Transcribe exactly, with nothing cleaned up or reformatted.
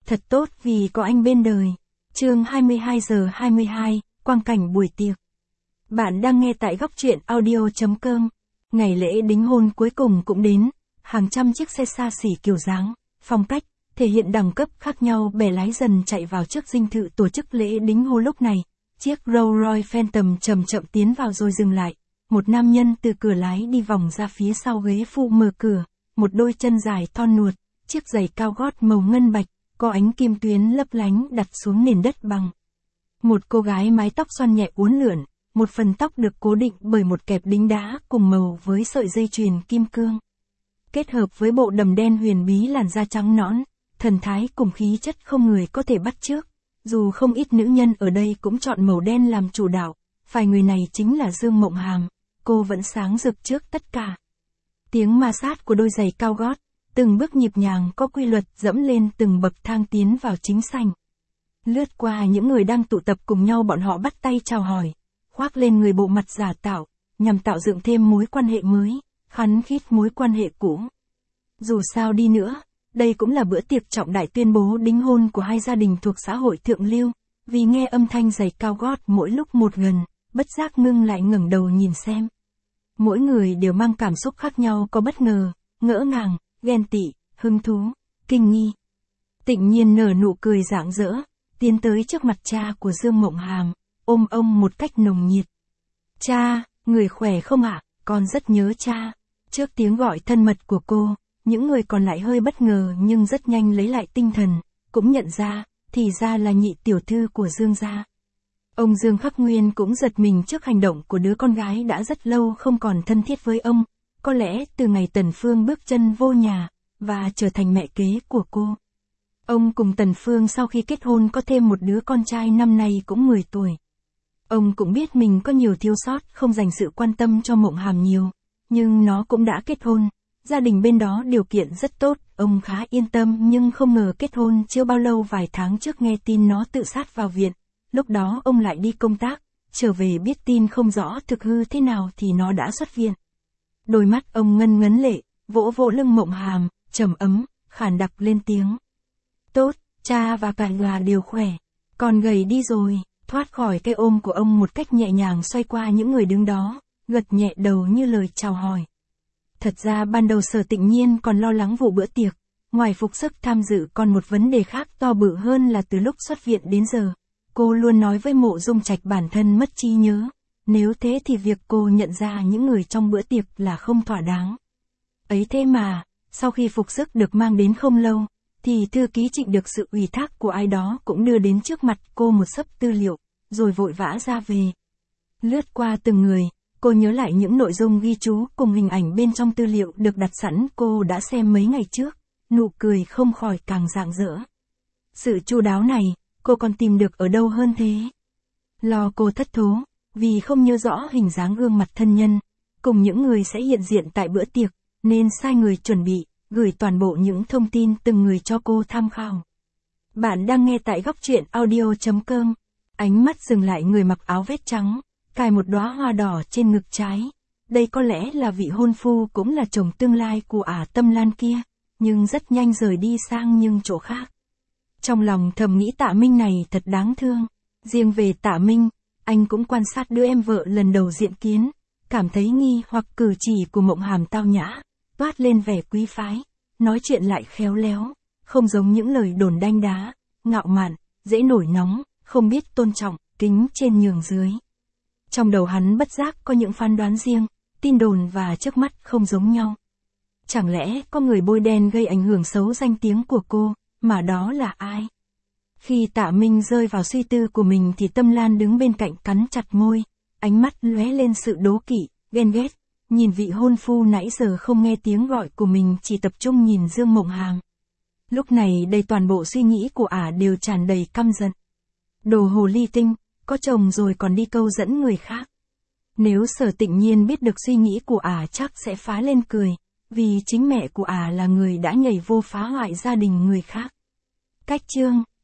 Thật tốt vì có anh bên đời. Chương hai mươi hai giờ hai mươi hai, quang cảnh buổi tiệc. Bạn đang nghe tại góc truyện audio chấm com. Ngày lễ đính hôn cuối cùng cũng đến, hàng trăm chiếc xe xa xỉ kiểu dáng, phong cách, thể hiện đẳng cấp khác nhau bè lái dần chạy vào trước dinh thự tổ chức lễ đính hôn. Lúc này, chiếc Rolls Royce Phantom chậm chậm tiến vào rồi dừng lại. Một nam nhân từ cửa lái đi vòng ra phía sau ghế phụ mở cửa, một đôi chân dài thon nuột, chiếc giày cao gót màu ngân bạch, có ánh kim tuyến lấp lánh đặt xuống nền đất bằng. Một cô gái mái tóc xoăn nhẹ uốn lượn, một phần tóc được cố định bởi một kẹp đính đá cùng màu với sợi dây chuyền kim cương. Kết hợp với bộ đầm đen huyền bí, làn da trắng nõn, thần thái cùng khí chất không người có thể bắt chước. Dù không ít nữ nhân ở đây cũng chọn màu đen làm chủ đạo, phải người này chính là Dương Mộng Hàm, cô vẫn sáng rực trước tất cả. Tiếng ma sát của đôi giày cao gót, từng bước nhịp nhàng có quy luật dẫm lên từng bậc thang tiến vào chính sảnh. Lướt qua những người đang tụ tập cùng nhau, bọn họ bắt tay chào hỏi, khoác lên người bộ mặt giả tạo, nhằm tạo dựng thêm mối quan hệ mới, khắn khít mối quan hệ cũ. Dù sao đi nữa, đây cũng là bữa tiệc trọng đại tuyên bố đính hôn của hai gia đình thuộc xã hội thượng lưu. Vì nghe âm thanh giày cao gót mỗi lúc một gần, bất giác ngưng lại ngẩng đầu nhìn xem. Mỗi người đều mang cảm xúc khác nhau, có bất ngờ, ngỡ ngàng, ghen tị, hứng thú, kinh nghi. Tịnh Nhiên nở nụ cười rạng rỡ, tiến tới trước mặt cha của Dương Mộng Hàm, ôm ông một cách nồng nhiệt. Cha, người khỏe không ạ? Con rất nhớ cha. Trước tiếng gọi thân mật của cô, những người còn lại hơi bất ngờ nhưng rất nhanh lấy lại tinh thần, cũng nhận ra, thì ra là nhị tiểu thư của Dương gia. Ông Dương Khắc Nguyên cũng giật mình trước hành động của đứa con gái đã rất lâu không còn thân thiết với ông, có lẽ từ ngày Tần Phương bước chân vô nhà, và trở thành mẹ kế của cô. Ông cùng Tần Phương sau khi kết hôn có thêm một đứa con trai năm nay cũng mười tuổi. Ông cũng biết mình có nhiều thiếu sót, không dành sự quan tâm cho Mộng Hàm nhiều, nhưng nó cũng đã kết hôn, gia đình bên đó điều kiện rất tốt, ông khá yên tâm. Nhưng không ngờ kết hôn chưa bao lâu, vài tháng trước nghe tin nó tự sát vào viện, lúc đó ông lại đi công tác, trở về biết tin không rõ thực hư thế nào thì nó đã xuất viện. Đôi mắt ông ngân ngấn lệ, vỗ vỗ lưng Mộng Hàm, trầm ấm, khàn đặc lên tiếng. Tốt, cha và cả nhà đều khỏe, còn gầy đi rồi. Thoát khỏi cái ôm của ông một cách nhẹ nhàng, xoay qua những người đứng đó, gật nhẹ đầu như lời chào hỏi. Thật ra ban đầu Sở Tịnh Nhiên còn lo lắng vụ bữa tiệc, ngoài phục sức tham dự còn một vấn đề khác to bự hơn là từ lúc xuất viện đến giờ, cô luôn nói với Mộ Dung Trạch bản thân mất trí nhớ, nếu thế thì việc cô nhận ra những người trong bữa tiệc là không thỏa đáng. Ấy thế mà, sau khi phục sức được mang đến không lâu, thì thư ký Trịnh được sự ủy thác của ai đó cũng đưa đến trước mặt cô một xấp tư liệu, rồi vội vã ra về. Lướt qua từng người, cô nhớ lại những nội dung ghi chú cùng hình ảnh bên trong tư liệu được đặt sẵn, cô đã xem mấy ngày trước, nụ cười không khỏi càng rạng rỡ. Sự chu đáo này, cô còn tìm được ở đâu hơn thế? Lo cô thất thố, vì không nhớ rõ hình dáng gương mặt thân nhân, cùng những người sẽ hiện diện tại bữa tiệc, nên sai người chuẩn bị, gửi toàn bộ những thông tin từng người cho cô tham khảo. Bạn đang nghe tại góc truyện audio chấm com. Ánh mắt dừng lại người mặc áo vest trắng, cài một đóa hoa đỏ trên ngực trái. Đây có lẽ là vị hôn phu cũng là chồng tương lai của ả Tâm Lan kia, nhưng rất nhanh rời đi sang nhưng chỗ khác. Trong lòng thầm nghĩ Tạ Minh này thật đáng thương. Riêng về Tạ Minh, anh cũng quan sát đứa em vợ lần đầu diện kiến, cảm thấy nghi hoặc cử chỉ của Mộng Hàm tao nhã, toát lên vẻ quý phái, nói chuyện lại khéo léo, không giống những lời đồn đanh đá, ngạo mạn, dễ nổi nóng, không biết tôn trọng, kính trên nhường dưới. Trong đầu hắn bất giác có những phán đoán riêng, tin đồn và trước mắt không giống nhau. Chẳng lẽ có người bôi đen gây ảnh hưởng xấu danh tiếng của cô, mà đó là ai? Khi Tạ Minh rơi vào suy tư của mình thì Tâm Lan đứng bên cạnh cắn chặt môi, ánh mắt lóe lên sự đố kỵ, ghen ghét, nhìn vị hôn phu nãy giờ không nghe tiếng gọi của mình, chỉ tập trung nhìn Dương Mộng Hàm. Lúc này đây toàn bộ suy nghĩ của ả đều tràn đầy căm giận. Đồ hồ ly tinh, có chồng rồi còn đi câu dẫn người khác. Nếu Sở Tịnh Nhiên biết được suy nghĩ của ả chắc sẽ phá lên cười, vì chính mẹ của ả là người đã nhảy vô phá hoại gia đình người khác. Cách chương